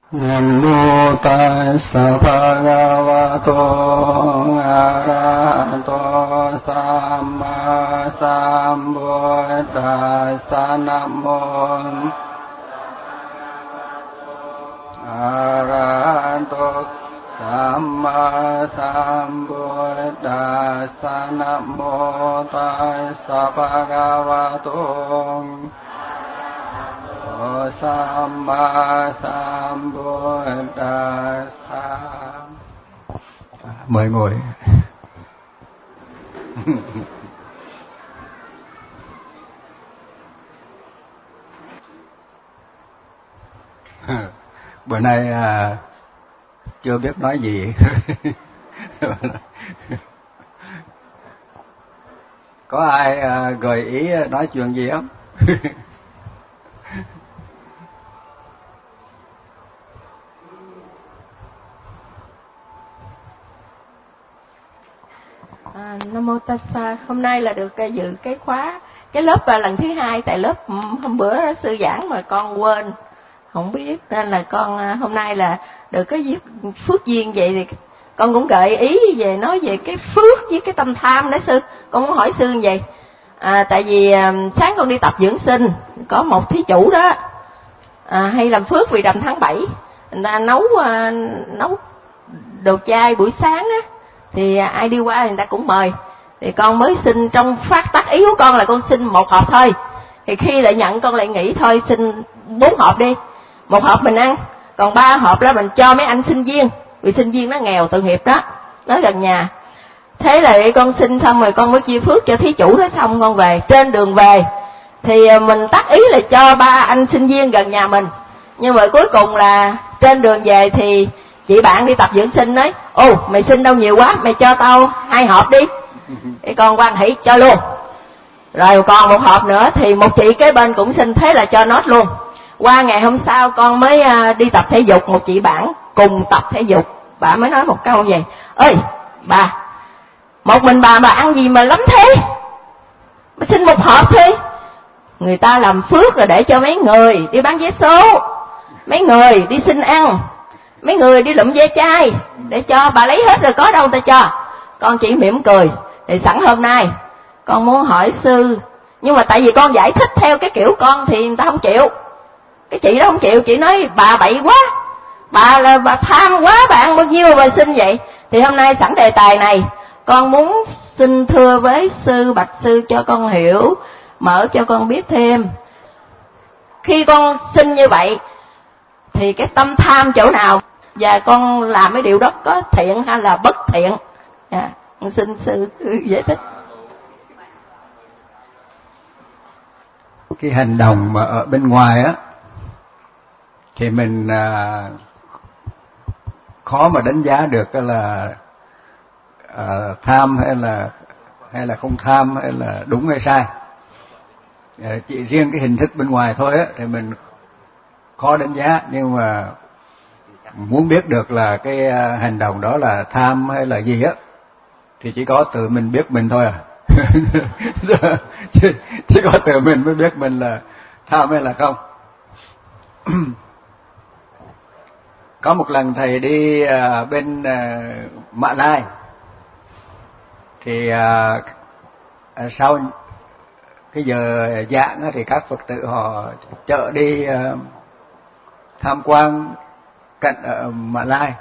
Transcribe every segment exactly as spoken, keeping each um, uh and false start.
Nam mô Tassa Bhagavato Arahato Samma Sambuddhassa. Nam mô Arahato Samma Sambuddhassa. Nam mô Tassa Bhagavato Samma Sambuddhassa. Mời ngồi. Bữa nay à, chưa biết nói gì. Có ai à, gợi ý nói chuyện gì không? À, Nam mô Tassa. Hôm nay là được uh, dự cái khóa cái lớp uh, lần thứ hai, tại lớp hôm bữa sư giảng mà con quên không biết, nên là con uh, hôm nay là được cái phước duyên vậy thì con cũng gợi ý về nói về cái phước với cái tâm tham đó sư. Con muốn hỏi sư như vậy. À, tại vì uh, sáng con đi tập dưỡng sinh, có một thí chủ đó à, hay làm phước vì rằm tháng bảy, người ta nấu uh, nấu đồ chay buổi sáng á, thì ai đi qua thì người ta cũng mời. Thì con mới xin, trong phát tác ý của con là con xin một hộp thôi. Thì khi lại nhận con lại nghĩ thôi xin bốn hộp đi, một hộp mình ăn, còn ba hộp đó mình cho mấy anh sinh viên, vì sinh viên nó nghèo tội nghiệp đó, nó gần nhà. Thế là con xin xong rồi con mới chia phước cho thí chủ đó, xong con về. Trên đường về thì mình tác ý là cho ba anh sinh viên gần nhà mình, nhưng mà cuối cùng là trên đường về thì chị bạn đi tập dưỡng sinh nói: ô mày xin đâu nhiều quá, mày cho tao hai hộp đi. Thì con quan hỷ cho luôn. Rồi còn một hộp nữa thì một chị kế bên cũng xin, thế là cho nốt luôn. Qua ngày hôm sau con mới đi tập thể dục, một chị bạn cùng tập thể dục, bà mới nói một câu vậy: ơi bà, một mình bà mà ăn gì mà lắm thế, bà xin một hộp thôi. Người ta làm phước là để cho mấy người đi bán vé số, mấy người đi xin ăn, mấy người đi lụm ve chai, để cho bà lấy hết rồi có đâu ta cho. Con chỉ mỉm cười. Thì sẵn hôm nay con muốn hỏi sư, nhưng mà tại vì con giải thích theo cái kiểu con thì người ta không chịu. Cái chị đó không chịu, chị nói bà bậy quá, bà là bà tham quá, bà ăn bao nhiêu bà xin vậy. Thì hôm nay sẵn đề tài này, con muốn xin thưa với sư, bạch sư cho con hiểu, mở cho con biết thêm. Khi con xin như vậy thì cái tâm tham chỗ nào, và con làm cái điều đó có thiện hay là bất thiện? À, con xin sư giải thích. Cái hành động mà ở bên ngoài á thì mình à, khó mà đánh giá được là à, tham hay là hay là không tham, hay là đúng hay sai. À, chỉ riêng cái hình thức bên ngoài thôi á thì mình khó đánh giá, nhưng mà muốn biết được là cái hành động đó là tham hay là gì á thì chỉ có tự mình biết mình thôi à. chỉ, chỉ có tự mình mới biết mình là tham hay là không. Có một lần thầy đi à, bên à, Mã Lai, thì à, à, sau cái giờ giảng á, thì các Phật tử họ chợ đi à, tham quan cạnh ở Mã Lai.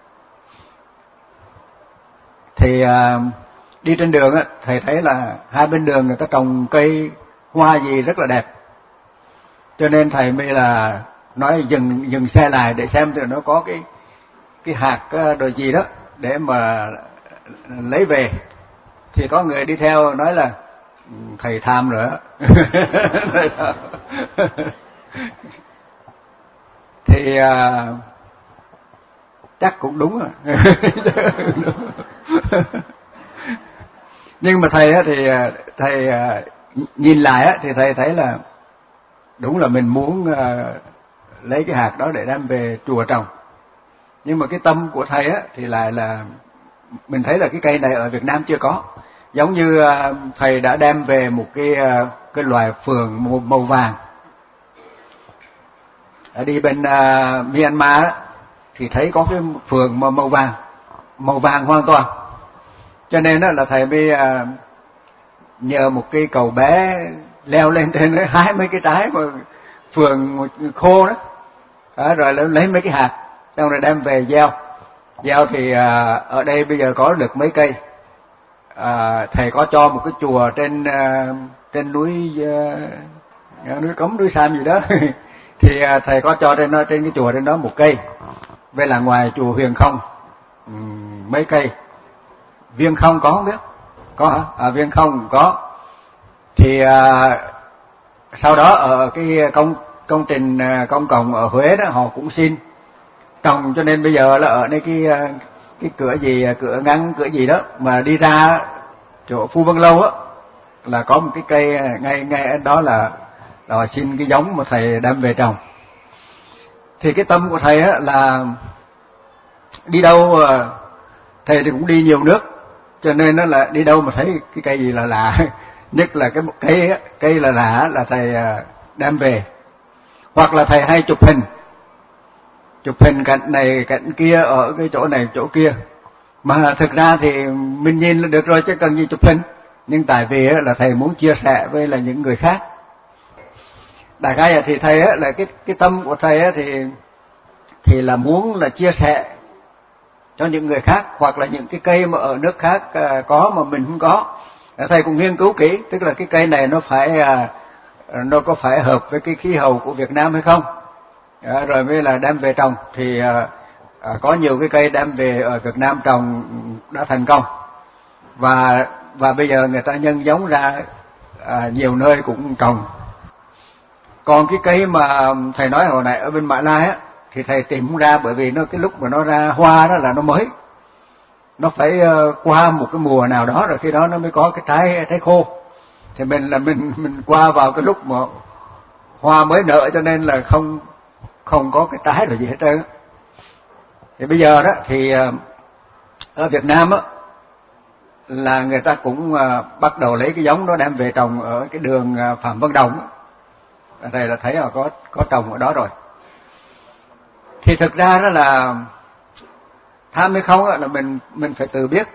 Thì à, đi trên đường á, thầy thấy là hai bên đường người ta trồng cây hoa gì rất là đẹp, cho nên thầy mới là nói dừng dừng xe lại để xem thì nó có cái cái hạt đồ gì đó để mà lấy về. Thì có người đi theo nói là thầy tham nữa. Thì à, chắc cũng đúng rồi. Nhưng mà thầy á thì thầy nhìn lại á thì thầy thấy là đúng là mình muốn lấy cái hạt đó để đem về chùa trồng. Nhưng mà cái tâm của thầy á thì lại là mình thấy là cái cây này ở Việt Nam chưa có. Giống như thầy đã đem về một cái cái loài phượng màu, màu vàng. Ở đi bên uh, Myanmar á, thì thấy có cái phường màu, màu vàng, màu vàng hoàn toàn. Cho nên đó là thầy mới à, nhờ một cái cậu bé leo lên trên đấy hái mấy cái trái mà phường khô đó, à, rồi lấy mấy cái hạt, xong rồi đem về gieo. Gieo thì à, ở đây bây giờ có được mấy cây. À, thầy có cho một cái chùa trên à, trên núi à, núi Cống, núi Sam gì đó thì à, thầy có cho trên trên cái chùa trên đó một cây, với là ngoài chùa Huyền Không um, mấy cây. Viên Không có không biết? Có hả? À, Viên Không có. Thì à, sau đó ở cái công công trình công cộng ở Huế đó họ cũng xin trồng, cho nên bây giờ là ở đây cái cái cửa gì cửa ngăn cửa gì đó mà đi ra chỗ Phu Vân Lâu á là có một cái cây ngay ngay đó là là xin cái giống mà thầy đem về trồng. Thì cái tâm của thầy á là đi đâu thầy thì cũng đi nhiều nước, cho nên nó là đi đâu mà thấy cái cây gì là lạ nhất là cái cây á, cây là lạ là thầy đem về. Hoặc là thầy hay chụp hình, chụp hình cạnh này cạnh kia ở cái chỗ này chỗ kia, mà thực ra thì mình nhìn là được rồi chứ cần gì chụp hình. Nhưng tại vì là thầy muốn chia sẻ với là những người khác. Đại khái thì thầy á, là cái cái tâm của thầy á, thì thì là muốn là chia sẻ cho những người khác, hoặc là những cái cây mà ở nước khác có mà mình không có. Thầy cũng nghiên cứu kỹ, tức là cái cây này nó phải nó có phải hợp với cái khí hậu của Việt Nam hay không, à, rồi mới là đem về trồng. Thì à, à, có nhiều cái cây đem về ở Việt Nam trồng đã thành công, và và bây giờ người ta nhân giống ra à, nhiều nơi cũng trồng. Còn cái cây mà thầy nói hồi nãy ở bên Mã Lai á thì thầy tìm không ra, bởi vì nó cái lúc mà nó ra hoa đó là nó mới, nó phải uh, qua một cái mùa nào đó rồi khi đó nó mới có cái trái trái khô. Thì mình là mình mình qua vào cái lúc mà hoa mới nở, cho nên là không không có cái trái rồi gì hết trơn. Thì bây giờ đó thì uh, ở Việt Nam á là người ta cũng uh, bắt đầu lấy cái giống đó đem về trồng ở cái đường uh, Phạm Văn Đồng á. Thầy là thấy là có có trồng ở đó rồi. Thì thực ra đó là tham hay không là mình mình phải tự biết.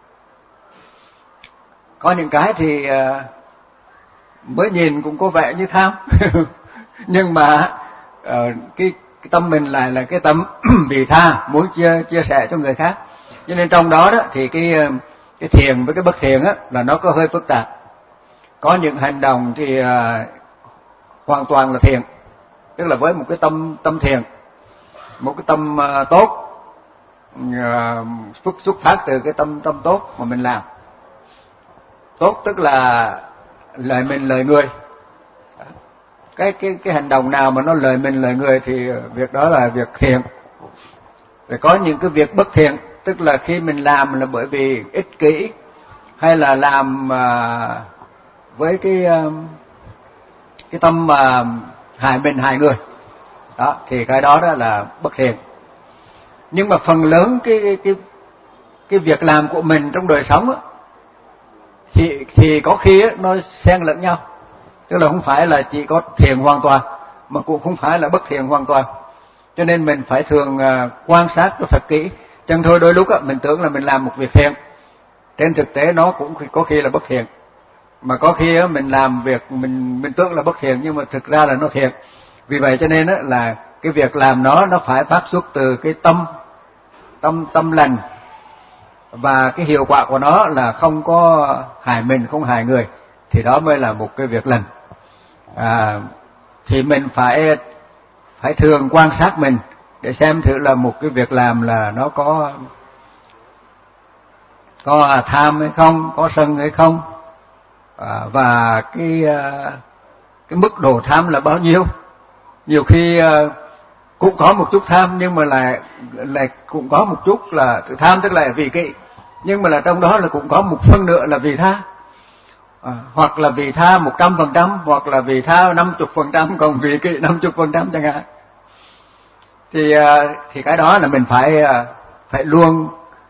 Có những cái thì uh, mới nhìn cũng có vẻ như tham nhưng mà uh, cái, cái tâm mình lại là cái tâm vị tha, muốn chia chia sẻ cho người khác. Cho nên trong đó đó thì cái cái thiền với cái bất thiền á là nó có hơi phức tạp. Có những hành động thì uh, hoàn toàn là thiền, tức là với một cái tâm tâm thiền, một cái tâm uh, tốt, uh, xuất xuất phát từ cái tâm tâm tốt mà mình làm. Tốt tức là lời mình lời người. Cái cái cái hành động nào mà nó lời mình lời người thì việc đó là việc thiện. Rồi có những cái việc bất thiện, tức là khi mình làm là bởi vì ích kỷ, hay là làm uh, với cái uh, cái tâm mà uh, hại mình hại người. Đó, thì cái đó đó là bất thiện. Nhưng mà phần lớn cái cái cái, cái việc làm của mình trong đời sống á, thì thì có khi á, nó xen lẫn nhau, tức là không phải là chỉ có thiện hoàn toàn mà cũng không phải là bất thiện hoàn toàn. Cho nên mình phải thường uh, quan sát cho thật kỹ. Chẳng thôi đôi lúc á, mình tưởng là mình làm một việc thiện, trên thực tế nó cũng có khi là bất thiện. Mà có khi á, mình làm việc mình mình tưởng là bất thiện nhưng mà thực ra là nó thiện. Vì vậy cho nên á, là cái việc làm nó nó phải phát xuất từ cái tâm tâm tâm lành, và cái hiệu quả của nó là không có hại mình, không hại người, thì đó mới là một cái việc lành. À, thì mình phải phải thường quan sát mình để xem thử là một cái việc làm là nó có có tham hay không, có sân hay không, à, và cái cái mức độ tham là bao nhiêu. Nhiều khi cũng có một chút tham nhưng mà lại lại cũng có một chút là tự tham, tức là vì kỵ, nhưng mà là trong đó là cũng có một phần nữa là vì tha, à, hoặc là vì tha một trăm phần trăm, hoặc là vì tha năm chục phần trăm, còn vì kỵ năm chục phần trăm chẳng hạn. Thì thì cái đó là mình phải phải luôn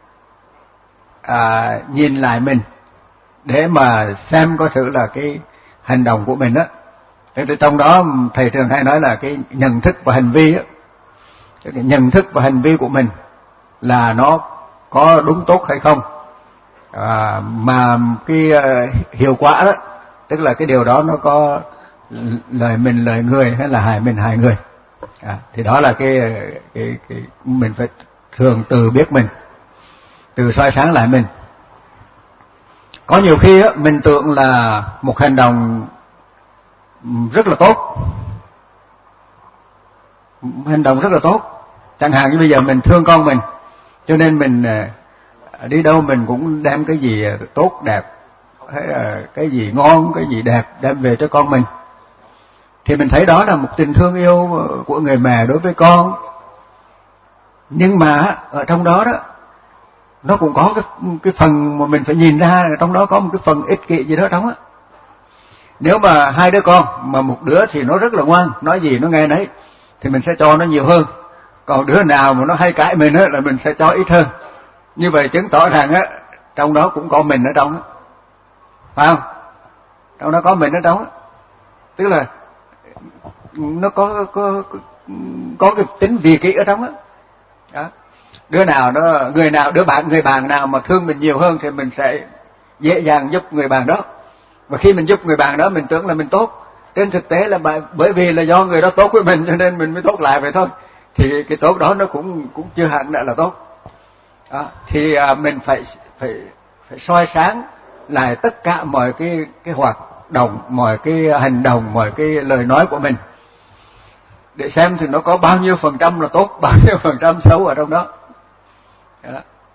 à, nhìn lại mình để mà xem có thử là cái hành động của mình á. Thì trong đó thầy thường hay nói là cái nhận thức và hành vi á, cái nhận thức và hành vi của mình là nó có đúng tốt hay không, à, mà cái uh, hiệu quả đó, tức là cái điều đó nó có lợi mình lợi người hay là hại mình hại người, à, thì đó là cái, cái cái mình phải thường tự biết mình, tự soi sáng lại mình. Có nhiều khi á, mình tưởng là một hành động rất là tốt, hành động rất là tốt, chẳng hạn như bây giờ mình thương con mình, cho nên mình đi đâu mình cũng đem cái gì tốt đẹp, hay là cái gì ngon, cái gì đẹp đem về cho con mình, thì mình thấy đó là một tình thương yêu của người mẹ đối với con. Nhưng mà ở trong đó đó, nó cũng có cái, cái phần mà mình phải nhìn ra, trong đó có một cái phần ích kỷ gì đó trong á. Nếu mà hai đứa con, mà một đứa thì nó rất là ngoan, nói gì nó nghe nấy, thì mình sẽ cho nó nhiều hơn. Còn đứa nào mà nó hay cãi mình á, là mình sẽ cho ít hơn. Như vậy chứng tỏ rằng á, trong đó cũng có mình ở trong á, phải không? Trong đó có mình ở trong á, tức là nó có có có cái tính vị kỷ ở trong á. Đó. Đứa nào nó người nào đứa bạn người bạn nào mà thương mình nhiều hơn thì mình sẽ dễ dàng giúp người bạn đó. Và khi mình giúp người bạn đó mình tưởng là mình tốt, trên thực tế là bởi vì là do người đó tốt với mình cho nên mình mới tốt lại vậy thôi. Thì cái tốt đó nó cũng cũng chưa hẳn đã là tốt. Đó. Thì à, mình phải phải phải soi sáng lại tất cả mọi cái cái hoạt động, mọi cái hành động, mọi cái lời nói của mình, để xem thì nó có bao nhiêu phần trăm là tốt, bao nhiêu phần trăm xấu ở trong đó. Đó.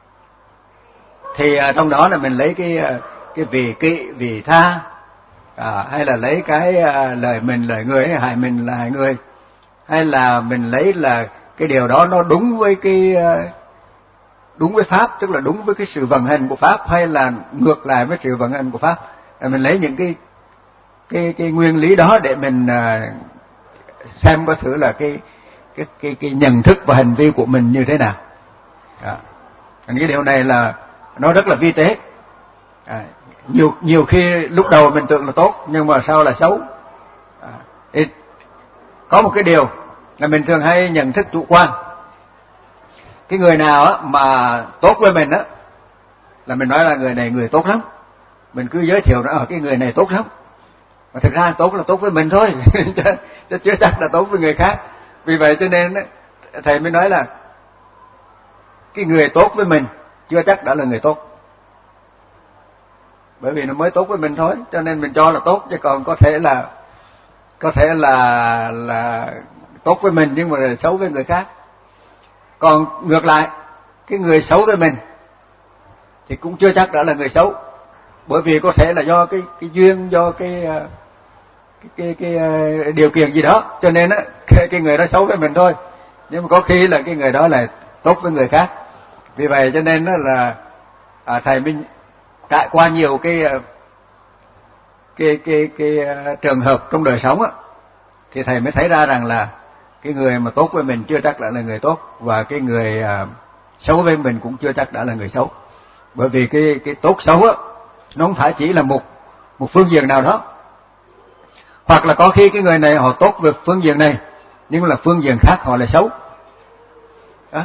Thì à, trong đó là mình lấy cái cái vị kỵ, vị tha, à, hay là lấy cái à, lời mình lời người, hại mình là hại người, hay là mình lấy là cái điều đó nó đúng với cái đúng với pháp, tức là đúng với cái sự vận hành của pháp, hay là ngược lại với sự vận hành của pháp. Rồi mình lấy những cái cái cái nguyên lý đó để mình à, xem có thử là cái cái cái cái nhận thức và hành vi của mình như thế nào. À, cái điều này là nó rất là vi tế. À, nhiều nhiều khi lúc đầu mình tưởng là tốt nhưng mà sau là xấu. À, có một cái điều là mình thường hay nhận thức chủ quan. Cái người nào á mà tốt với mình á là mình nói là người này người tốt lắm, mình cứ giới thiệu nó cái người này tốt lắm, mà thực ra tốt là tốt với mình thôi chứ, chứ chưa chắc là tốt với người khác. Vì vậy cho nên thầy mới nói là cái người tốt với mình chưa chắc đã là người tốt, bởi vì nó mới tốt với mình thôi, cho nên mình cho là tốt, chứ còn có thể là có thể là là tốt với mình nhưng mà là xấu với người khác. Còn ngược lại, cái người xấu với mình thì cũng chưa chắc đã là người xấu, bởi vì có thể là do cái cái duyên, do cái cái cái, cái điều kiện gì đó, cho nên á cái, cái người đó xấu với mình thôi, nhưng mà có khi là cái người đó là tốt với người khác. Vì vậy cho nên đó là à, thầy mình trải qua nhiều cái cái cái cái, cái trường hợp trong đời sống á, thì thầy mới thấy ra rằng là cái người mà tốt với mình chưa chắc đã là người tốt, và cái người à, xấu với mình cũng chưa chắc đã là người xấu. Bởi vì cái cái tốt xấu á nó không phải chỉ là một một phương diện nào đó, hoặc là có khi cái người này họ tốt về phương diện này nhưng là phương diện khác họ lại xấu. Đó.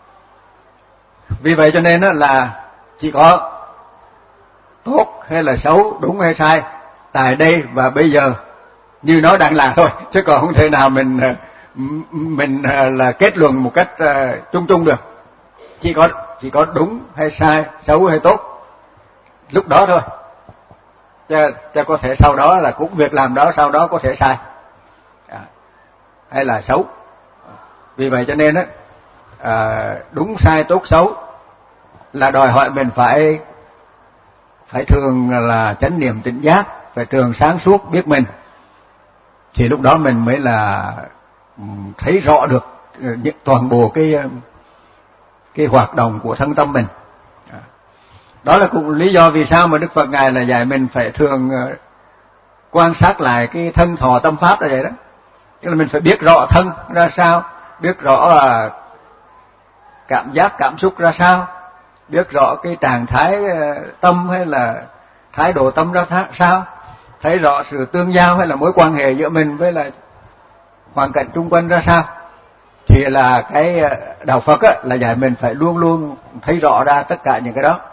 Vì vậy cho nên đó là chỉ có tốt hay là xấu, đúng hay sai, tại đây và bây giờ như nó đang là thôi, chứ còn không thể nào mình mình là kết luận một cách chung chung được. Chỉ có chỉ có đúng hay sai, xấu hay tốt lúc đó thôi, chứ, chứ có thể sau đó là cũng việc làm đó sau đó có thể sai à, hay là xấu. Vì vậy cho nên á à, đúng sai tốt xấu là đòi hỏi mình phải phải thường là chánh niệm tỉnh giác, phải thường sáng suốt biết mình, thì lúc đó mình mới là thấy rõ được toàn bộ cái cái hoạt động của thân tâm mình. Đó là cũng lý do vì sao mà Đức Phật Ngài là dạy mình phải thường quan sát lại cái thân thọ tâm pháp là vậy đó. Tức là mình phải biết rõ thân ra sao, biết rõ là cảm giác cảm xúc ra sao, biết rõ cái trạng thái tâm hay là thái độ tâm ra sao, thấy rõ sự tương giao hay là mối quan hệ giữa mình với là hoàn cảnh xung quanh ra sao, thì là cái đạo Phật á, là dạy mình phải luôn luôn thấy rõ ra tất cả những cái đó.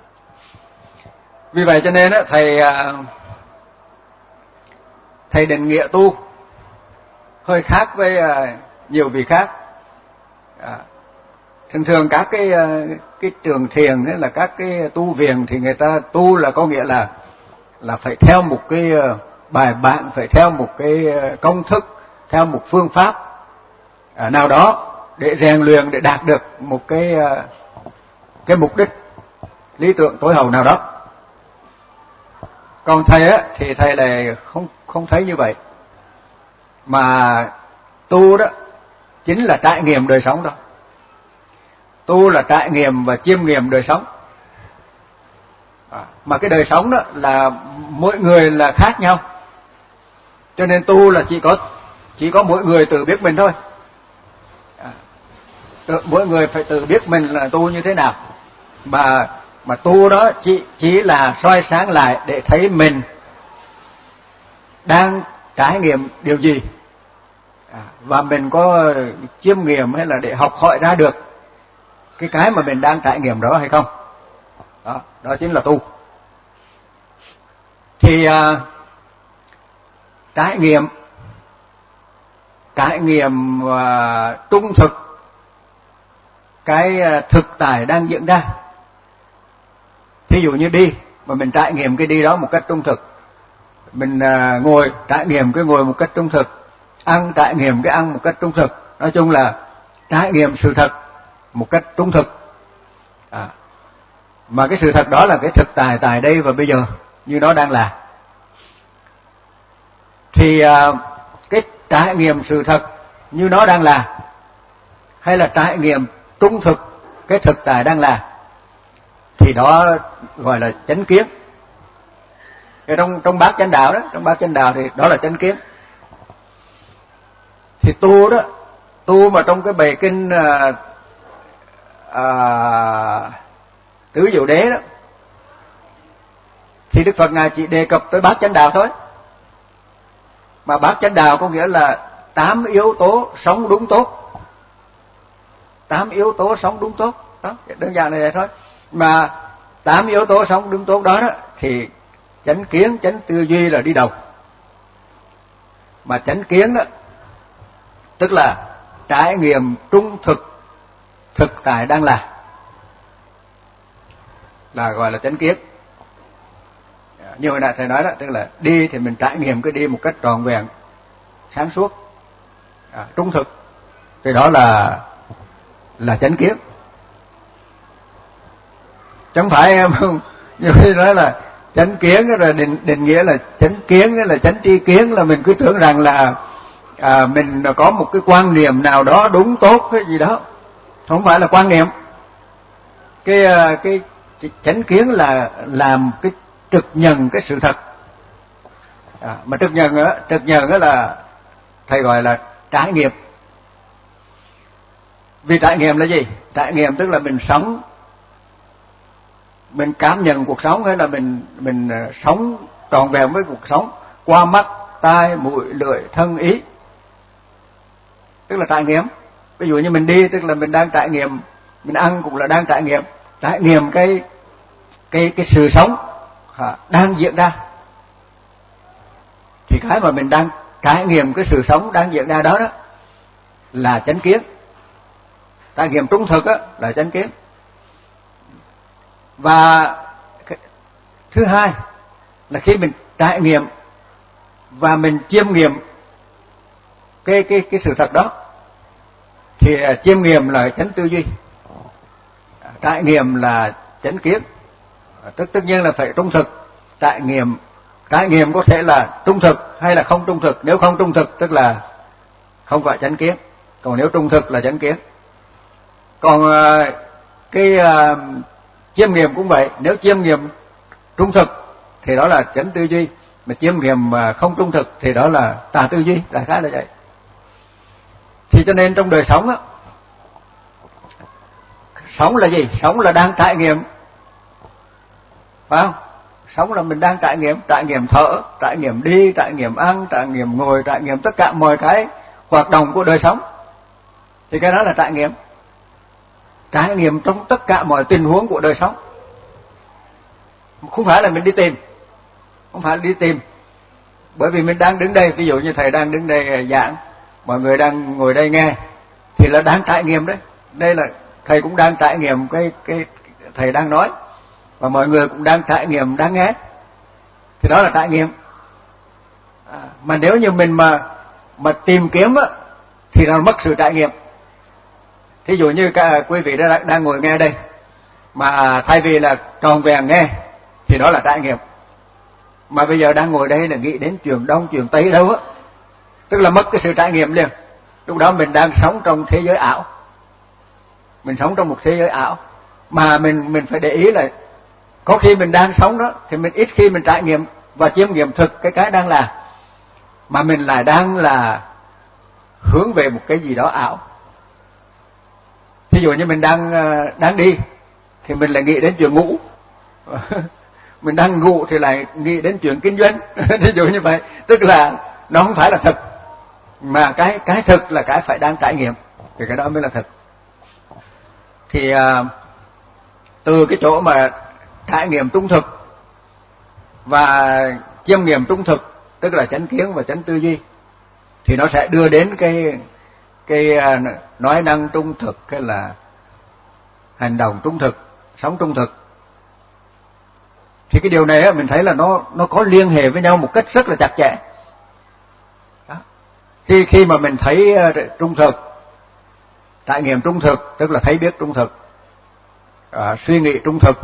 Vì vậy cho nên á, thầy thầy định nghĩa tu hơi khác với nhiều vị khác. À, thường thường các cái cái trường thiền hay là các cái tu viện thì người ta tu là có nghĩa là là phải theo một cái bài bản, phải theo một cái công thức, theo một phương pháp à, nào đó để rèn luyện, để đạt được một cái cái mục đích lý tưởng tối hậu nào đó. Còn thầy á thì thầy lại không không thấy như vậy, mà tu đó chính là trải nghiệm đời sống đó. Tu là trải nghiệm và chiêm nghiệm đời sống. À, mà cái đời sống đó là mỗi người là khác nhau, cho nên tu là chỉ có chỉ có mỗi người tự biết mình thôi. À, tự, mỗi người phải tự biết mình là tu như thế nào, mà mà tu đó chỉ chỉ là soi sáng lại để thấy mình đang trải nghiệm điều gì, à, và mình có chiêm nghiệm hay là để học hỏi ra được cái cái mà mình đang trải nghiệm đó hay không. Đó, đó chính là tu. Thì à, trải nghiệm trải nghiệm à, trung thực cái à, thực tại đang diễn ra. Thí dụ như đi mà mình trải nghiệm cái đi đó một cách trung thực, mình à, ngồi trải nghiệm cái ngồi một cách trung thực, ăn trải nghiệm cái ăn một cách trung thực. Nói chung là trải nghiệm sự thật một cách trung thực. À, mà cái sự thật đó là cái thực tại tại đây và bây giờ như nó đang là. Thì à, cái trải nghiệm sự thật như nó đang là, hay là trải nghiệm trung thực cái thực tại đang là, thì đó gọi là chánh kiến. Thì trong trong bát chánh đạo đó, trong bát chánh đạo thì đó là chánh kiến. Thì tu đó, tu mà trong cái bài kinh à, à, Tứ Diệu Đế đó, thì Đức Phật ngài chỉ đề cập tới bát chánh đạo thôi. Mà bát chánh đạo có nghĩa là tám yếu tố sống đúng tốt. Tám yếu tố sống đúng tốt. Đó, đơn giản này thôi. Mà tám yếu tố sống đúng tốt đó, đó thì chánh kiến, chánh tư duy là đi đầu. Mà chánh kiến đó tức là trải nghiệm trung thực thực tại đang là, là gọi là chánh kiến. Như hồi nãy thầy nói đó, tức là đi thì mình trải nghiệm cái đi một cách trọn vẹn, sáng suốt, à, trung thực, thì đó là là chánh kiến. Chẳng phải như khi nói là chánh kiến rồi định định nghĩa là chánh kiến là chánh tri kiến, là mình cứ tưởng rằng là à, mình có một cái quan niệm nào đó đúng tốt cái gì đó. Không phải là quan niệm. Cái cái chánh kiến là làm cái trực nhận cái sự thật. À, mà trực nhận á, trực nhận á là thầy gọi là trải nghiệm. Vì trải nghiệm là gì? Trải nghiệm tức là mình sống, mình cảm nhận cuộc sống, hay là mình mình sống trọn vẹn với cuộc sống qua mắt, tai, mũi, lưỡi, thân, ý. Tức là trải nghiệm. Ví dụ như mình đi tức là mình đang trải nghiệm, mình ăn cũng là đang trải nghiệm, trải nghiệm cái cái cái sự sống à, đang diễn ra. Thì cái mà mình đang trải nghiệm cái sự sống đang diễn ra đó đó là chánh kiến. Trải nghiệm trung thực á là chánh kiến. Và cái, thứ hai là khi mình trải nghiệm và mình chiêm nghiệm cái cái cái sự thật đó, thì chiêm nghiệm là chánh tư duy, trải nghiệm là chánh kiến. Tất tất nhiên là phải trung thực. Trải nghiệm trải nghiệm có thể là trung thực hay là không trung thực. Nếu không trung thực tức là không phải chánh kiến, còn nếu trung thực là chánh kiến. Còn cái uh, chiêm nghiệm cũng vậy, nếu chiêm nghiệm trung thực thì đó là chánh tư duy, mà chiêm nghiệm không trung thực thì đó là tà tư duy, đại khái là vậy. Thì cho nên trong đời sống á, sống là gì? Sống là đang trải nghiệm, phải không? Sống là mình đang trải nghiệm, trải nghiệm thở, trải nghiệm đi, trải nghiệm ăn, trải nghiệm ngồi, trải nghiệm tất cả mọi cái hoạt động của đời sống. Thì cái đó là trải nghiệm. Trải nghiệm trong tất cả mọi tình huống của đời sống. Không phải là mình đi tìm. Không phải là đi tìm. Bởi vì mình đang đứng đây, ví dụ như thầy đang đứng đây giảng, mọi người đang ngồi đây nghe, thì là đang trải nghiệm đấy. Đây là thầy cũng đang trải nghiệm cái cái thầy đang nói, và mọi người cũng đang trải nghiệm, đang nghe. Thì đó là trải nghiệm. À, mà nếu như mình mà mà tìm kiếm á, thì nó mất sự trải nghiệm. Thí dụ như cả quý vị đang, đang ngồi nghe đây, mà thay vì là tròn vẹn nghe, thì đó là trải nghiệm. Mà bây giờ đang ngồi đây là nghĩ đến chuyện đông, chuyện tây đâu á, tức là mất cái sự trải nghiệm liền. Lúc đó mình đang sống trong thế giới ảo. Mình sống trong một thế giới ảo. Mà mình mình phải để ý là có khi mình đang sống đó, thì mình ít khi mình trải nghiệm và chiêm nghiệm thực cái cái đang làm. Mà mình lại đang là hướng về một cái gì đó ảo. Thí dụ như mình đang đang đi, thì mình lại nghĩ đến chuyện ngủ. Mình đang ngủ thì lại nghĩ đến chuyện kinh doanh. Thí dụ như vậy, tức là nó không phải là thực, mà cái cái thực là cái phải đang trải nghiệm, thì cái đó mới là thực. Thì à, từ cái chỗ mà trải nghiệm trung thực và chiêm nghiệm trung thực, tức là chánh kiến và chánh tư duy, thì nó sẽ đưa đến cái cái nói năng trung thực, hay là hành động trung thực, sống trung thực. Thì cái điều này mình thấy là nó nó có liên hệ với nhau một cách rất là chặt chẽ. Đó. Khi khi mà mình thấy trung thực, trải nghiệm trung thực, tức là thấy biết trung thực, à, suy nghĩ trung thực,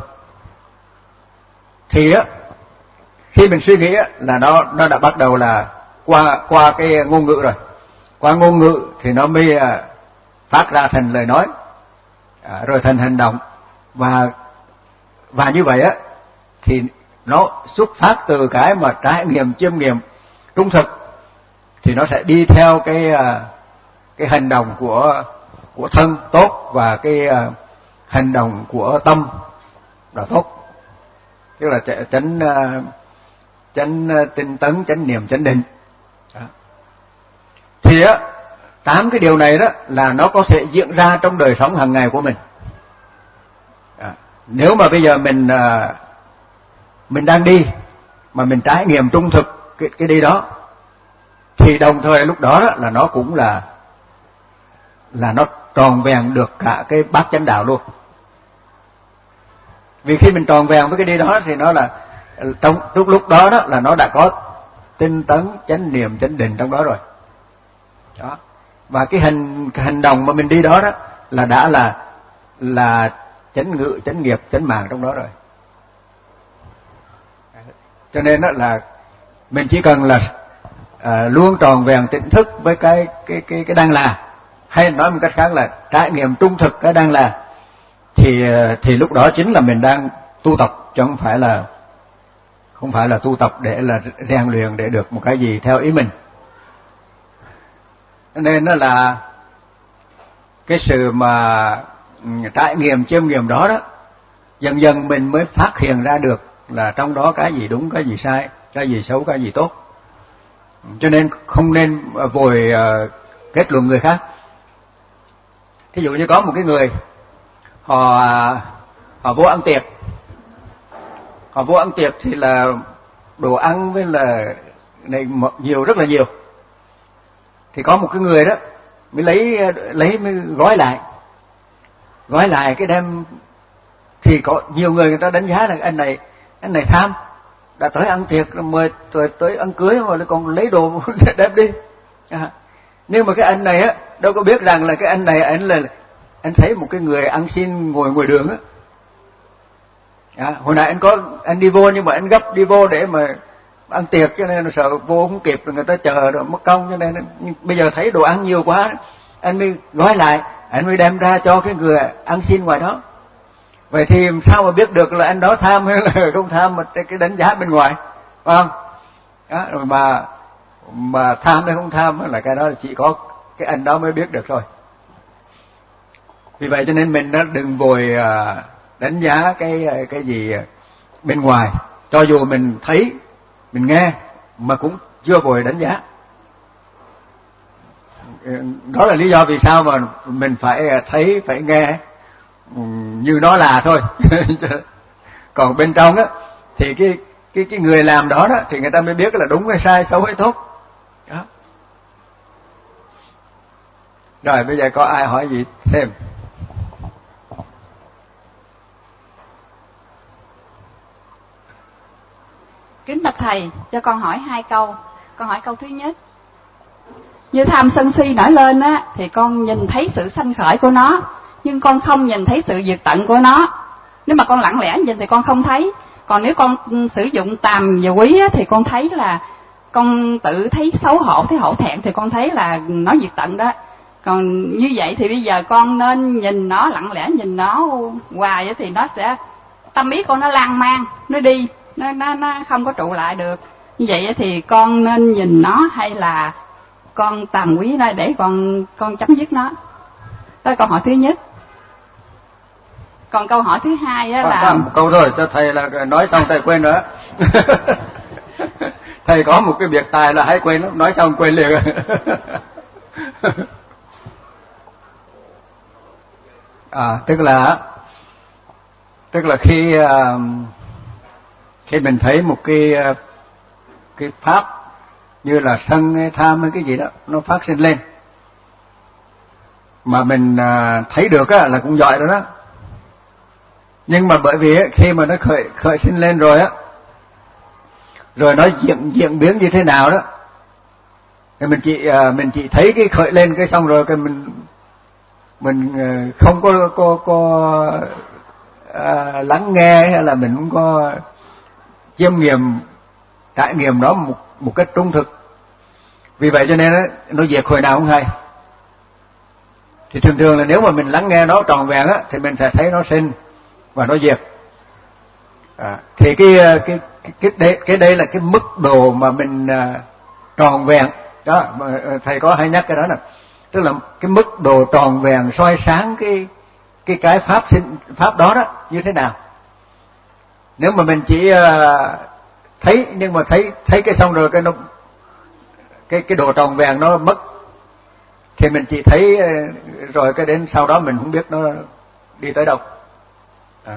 thì á, khi mình suy nghĩ á, là nó nó đã bắt đầu là qua qua cái ngôn ngữ rồi. Qua ngôn ngữ thì nó mới à, phát ra thành lời nói, à, rồi thành hành động, và và như vậy á, thì nó xuất phát từ cái mà trải nghiệm chiêm nghiệm trung thực, thì nó sẽ đi theo cái cái hành động của của thân tốt, và cái hành động của tâm là tốt, tức là chánh chánh tinh tấn, chánh niệm, chánh định. Đó. Thì á, tám cái điều này đó là nó có thể diễn ra trong đời sống hàng ngày của mình. Đó. Nếu mà bây giờ mình mình đang đi mà mình trải nghiệm trung thực cái cái đi đó, thì đồng thời lúc đó, đó là nó cũng là là nó tròn vẹn được cả cái bát chánh đạo luôn. Vì khi mình tròn vẹn với cái đi đó thì nó là trong lúc lúc đó đó là nó đã có tinh tấn, chánh niệm, chánh định trong đó rồi. Đó. Và cái hành cái hành động mà mình đi đó đó là đã là là chánh ngữ, chánh nghiệp, chánh mạng trong đó rồi. Cho nên đó là mình chỉ cần là à, luôn tròn vẹn tỉnh thức với cái cái cái cái đang là, hay nói một cách khác là trải nghiệm trung thực cái đang là, thì thì lúc đó chính là mình đang tu tập, chứ không phải là không phải là tu tập để là rèn luyện để được một cái gì theo ý mình. Nên đó là cái sự mà trải nghiệm chiêm nghiệm đó đó, dần dần mình mới phát hiện ra được là trong đó cái gì đúng, cái gì sai, cái gì xấu, cái gì tốt. Cho nên không nên vội kết luận người khác. Thí dụ như có một cái người họ họ vô ăn tiệc, họ vô ăn tiệc thì là đồ ăn với là này nhiều, rất là nhiều. Thì có một cái người đó mới lấy lấy mới gói lại, gói lại cái đem, thì có nhiều người người ta đánh giá là anh này anh này tham, đã tới ăn tiệc mời tới, tới ăn cưới mà còn lấy đồ đem đi. À, nhưng mà cái anh này á đâu có biết rằng là cái anh này anh là anh thấy một cái người ăn xin ngồi ngoài đường á. À, hồi nãy anh có anh đi vô, nhưng mà anh gấp đi vô để mà ăn tiệc, cho nên sợ vô không kịp, rồi người ta chờ rồi mất công, cho nên bây giờ thấy đồ ăn nhiều quá, anh mới gói lại, anh mới đem ra cho cái người ăn xin ngoài đó. Vậy thì sao mà biết được là anh đó tham hay là không tham, mà cái đánh giá bên ngoài, phải không? Đó, rồi mà mà tham hay không tham là cái đó là chỉ có cái anh đó mới biết được thôi. Vì vậy cho nên mình đã đừng vội đánh giá cái cái gì bên ngoài, cho dù mình thấy, mình nghe, mà cũng chưa vội đánh giá. đó là lý do vì sao mà mình phải thấy, phải nghe như nó là thôi. Còn bên trong á thì cái cái cái người làm đó đó thì người ta mới biết là đúng hay sai, xấu hay tốt. Đó. Rồi bây giờ có ai hỏi gì thêm? Kính bạch thầy, cho con hỏi hai câu. Con hỏi câu thứ nhất. Như tham sân si nổi lên á thì con nhìn thấy sự sanh khởi của nó, nhưng con không nhìn thấy sự diệt tận của nó. Nếu mà con lặng lẽ nhìn thì con không thấy. Còn nếu con sử dụng tàm và quý á, thì con thấy là con tự thấy xấu hổ, thấy hổ thẹn thì con thấy là nó diệt tận đó. Còn như vậy thì bây giờ con nên nhìn nó, lặng lẽ nhìn nó hoài thì nó sẽ, tâm ý con nó lan man, nó đi, nó nó nó không có trụ lại được. Như vậy thì con nên nhìn nó hay là con tàm quý nó để con con chấm dứt nó? Đó là câu hỏi thứ nhất. Còn câu hỏi thứ hai á là một câu thôi cho thầy, là nói xong thầy quên nữa. Thầy có một cái biệt tài là hay quên lắm, nói xong quên liền. À, tức là tức là khi khi mình thấy một cái cái pháp như là sân hay tham hay cái gì đó nó phát sinh lên mà mình thấy được á là cũng giỏi rồi đó. Nhưng mà bởi vì khi mà nó khởi khởi sinh lên rồi á, rồi nó diễn diễn biến như thế nào đó, thì mình chỉ mình chỉ thấy cái khởi lên cái xong rồi cái mình mình không có có có à, lắng nghe hay là mình không có chiêm nghiệm trải nghiệm đó một một cách trung thực. Vì vậy cho nên đó, nó diệt hồi nào không hay. Thì thường thường là nếu mà mình lắng nghe nó tròn vẹn á thì mình sẽ thấy nó sinh và nó diệt. À, thì cái cái cái đây cái đây là cái mức độ mà mình à, tròn vẹn đó, mà thầy có hay nhắc cái đó nè, tức là cái mức độ tròn vẹn soi sáng cái cái cái pháp sinh pháp đó đó như thế nào. Nếu mà mình chỉ à, thấy nhưng mà thấy thấy cái xong rồi cái nó cái cái độ tròn vẹn nó mất thì mình chỉ thấy rồi cái đến sau đó mình không biết nó đi tới đâu. À.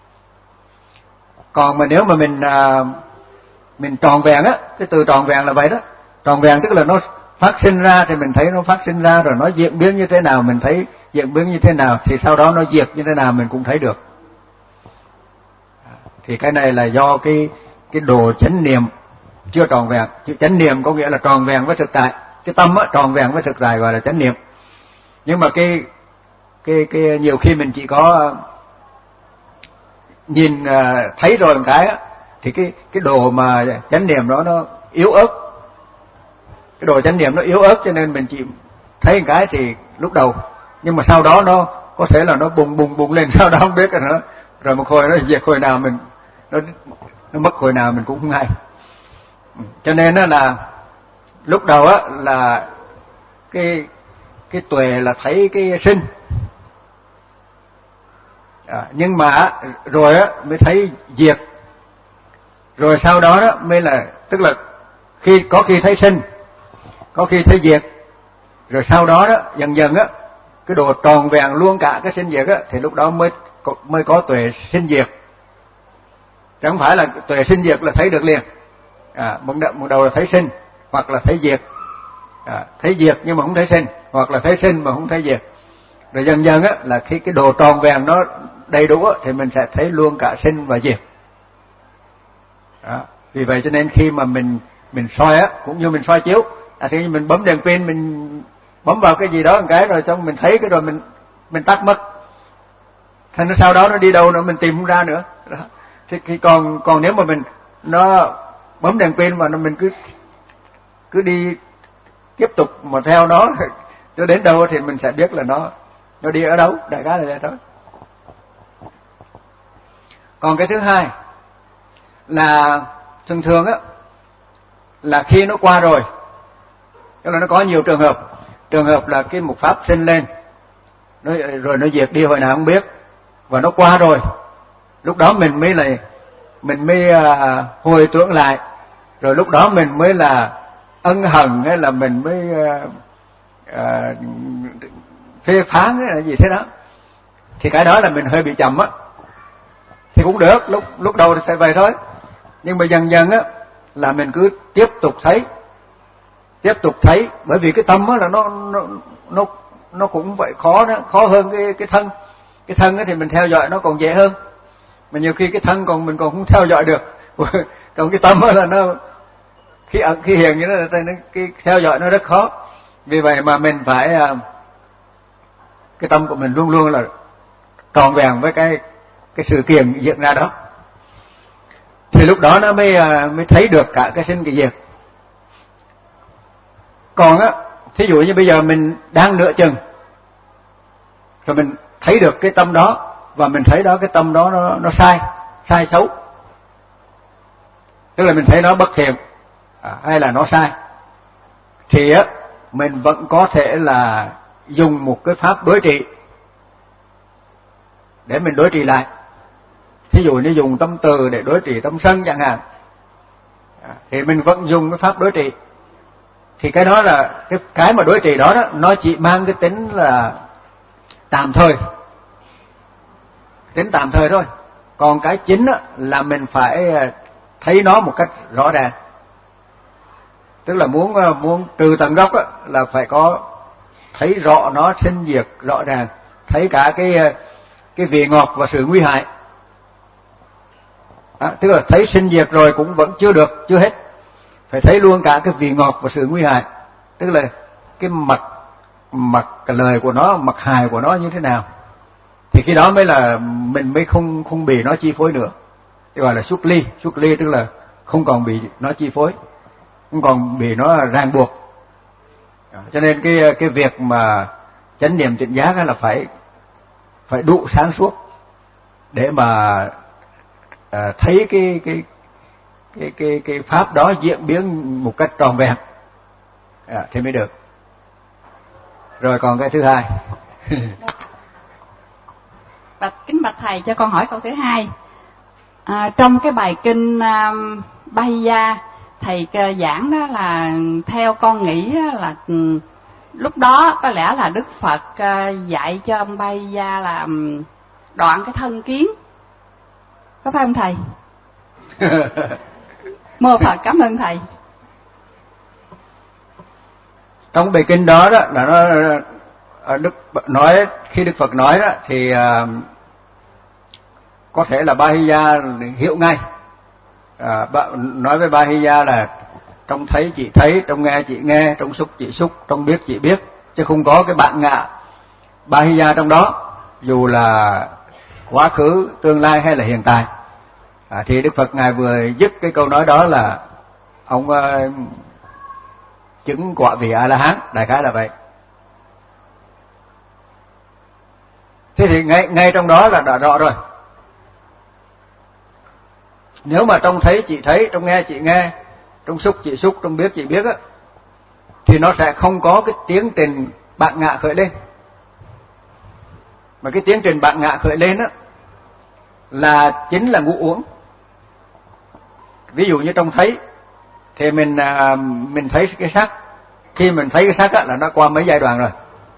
Còn mà nếu mà mình à, mình tròn vẹn á, cái từ tròn vẹn là vậy đó. Tròn vẹn tức là nó phát sinh ra thì mình thấy nó phát sinh ra, rồi nó diễn biến như thế nào mình thấy diễn biến như thế nào, thì sau đó nó diệt như thế nào mình cũng thấy được. À, thì cái này là do cái cái độ chánh niệm chưa tròn vẹn. Chứ chánh niệm có nghĩa là tròn vẹn với thực tại. Cái tâm á tròn vẹn với thực tại gọi là chánh niệm. Nhưng mà cái cái cái nhiều khi mình chỉ có nhìn thấy rồi một cái á, thì cái cái độ mà chánh niệm đó nó yếu ớt. Cái độ chánh niệm nó yếu ớt cho nên mình chỉ thấy một cái thì lúc đầu, nhưng mà sau đó nó có thể là nó bùng bùng bùng lên, sau đó không biết rồi nó rồi một hồi nó diệt hồi nào mình nó nó mất hồi nào mình cũng không hay. Cho nên đó là lúc đầu á là cái cái tuệ là thấy cái sinh, à, nhưng mà rồi á mới thấy diệt, rồi sau đó đó mới là tức là khi có khi thấy sinh, có khi thấy diệt, rồi sau đó đó dần dần á cái độ tròn vẹn luôn cả cái sinh diệt á thì lúc đó mới mới có tuệ sinh diệt. Chẳng phải là tuệ sinh diệt là thấy được liền. À, một đầu, một đầu là thấy sinh hoặc là thấy diệt, à, thấy diệt nhưng mà không thấy sinh, hoặc là thấy sinh mà không thấy diệt. Rồi dần dần á là khi cái độ tròn vẹn nó đầy đủ á thì mình sẽ thấy luôn cả sinh và diệt. Đó. Vì vậy cho nên khi mà mình mình soi á, cũng như mình soi chiếu, à, thì mình bấm đèn pin, mình bấm vào cái gì đó một cái rồi xong mình thấy cái rồi mình mình tắt mất. Thành nó sau đó nó đi đâu nữa mình tìm không ra nữa. Đó. Thì còn còn nếu mà mình nó bấm đèn pin mà mình cứ cứ đi tiếp tục mà theo nó cho đến đâu thì mình sẽ biết là nó nó đi ở đâu, đại khái là vậy thôi. Còn cái thứ hai là thường thường á là khi nó qua rồi, tức là nó có nhiều trường hợp, trường hợp là cái một pháp sinh lên nó rồi nó diệt đi hồi nào không biết, và nó qua rồi, lúc đó mình mới là mình mới uh, hồi tưởng lại, rồi lúc đó mình mới là ân hận hay là mình mới uh, à, phê phán hay là gì thế đó, thì cái đó là mình hơi bị chậm á. Thì cũng được, lúc lúc đầu thì phải vậy thôi, nhưng mà dần dần á là mình cứ tiếp tục thấy, tiếp tục thấy, bởi vì cái tâm á là nó nó nó nó cũng vậy, khó đó, khó hơn cái cái thân. Cái thân á thì mình theo dõi nó còn dễ hơn, mà nhiều khi cái thân còn mình còn không theo dõi được. Còn cái tâm á là nó khi ẩn khi hiện như thế là cái theo dõi nó rất khó. Vì vậy mà mình phải, cái tâm của mình luôn luôn là tròn vẹn với cái cái sự kiện diễn ra đó, thì lúc đó nó mới mới thấy được cả cái sinh cái diệt. Còn á, thí dụ như bây giờ mình đang nửa chừng rồi mình thấy được cái tâm đó, và mình thấy đó cái tâm đó nó nó sai, sai xấu, tức là mình thấy nó bất thiện à, hay là nó sai, thì á mình vẫn có thể là dùng một cái pháp đối trị để mình đối trị lại. Thí dụ như dùng tâm từ để đối trị tâm sân chẳng hạn, à, thì mình vẫn dùng cái pháp đối trị. Thì cái đó là cái cái mà đối trị đó đó, nó chỉ mang cái tính là tạm thời, tính tạm thời thôi. Còn cái chính á, là mình phải thấy nó một cách rõ ràng. Tức là muốn muốn trừ tận gốc á, là phải có thấy rõ nó sinh diệt rõ ràng, thấy cả cái cái vị ngọt và sự nguy hại. À, tức là thấy sinh diệt rồi cũng vẫn chưa được, chưa hết, phải thấy luôn cả cái vị ngọt và sự nguy hại, tức là cái mặt mặt cái lời của nó, mặt hài của nó như thế nào, thì khi đó mới là mình mới không không bị nó chi phối nữa. Thì gọi là xuất ly, xuất ly tức là không còn bị nó chi phối, không còn bị nó ràng buộc. À, cho nên cái cái việc mà chánh niệm tỉnh giác là phải phải đủ sáng suốt để mà à, thấy cái cái cái cái cái pháp đó diễn biến một cách tròn vẹn, à, thì mới được. Rồi còn cái thứ hai. Bạch kính bạch thầy, cho con hỏi câu thứ hai. À, trong cái bài kinh um, Bahiya, thầy giảng đó là theo con nghĩ là um, lúc đó có lẽ là Đức Phật uh, dạy cho ông Bahiya là um, đoạn cái thân kiến, có phải không thầy? Mô Phật cảm ơn thầy. Trong bài kinh đó đó là nó Đức nói, khi Đức Phật nói đó thì uh, có thể là Bahiya hiểu ngay. À, nói với Bahiya là trong thấy chị thấy, trong nghe chị nghe, trong xúc chị xúc, trong biết chị biết, chứ không có cái bạn ngạ Bahiya trong đó, dù là quá khứ, tương lai hay là hiện tại. À, thì Đức Phật ngài vừa dứt cái câu nói đó là ông uh, chứng quả vị A La Hán, đại khái là vậy. Thế thì ngay ngay trong đó là đã rõ rồi. Nếu mà trong thấy chị thấy, trong nghe chị nghe, trong xúc chị xúc, trong biết chị biết á, thì nó sẽ không có cái tiến trình bạn ngạ khởi lên. Mà cái tiến trình bạn ngạ khởi lên á là chính là ngũ uẩn. Ví dụ như trong thấy thì mình mình thấy cái sắc, khi mình thấy cái sắc á là nó qua mấy giai đoạn rồi.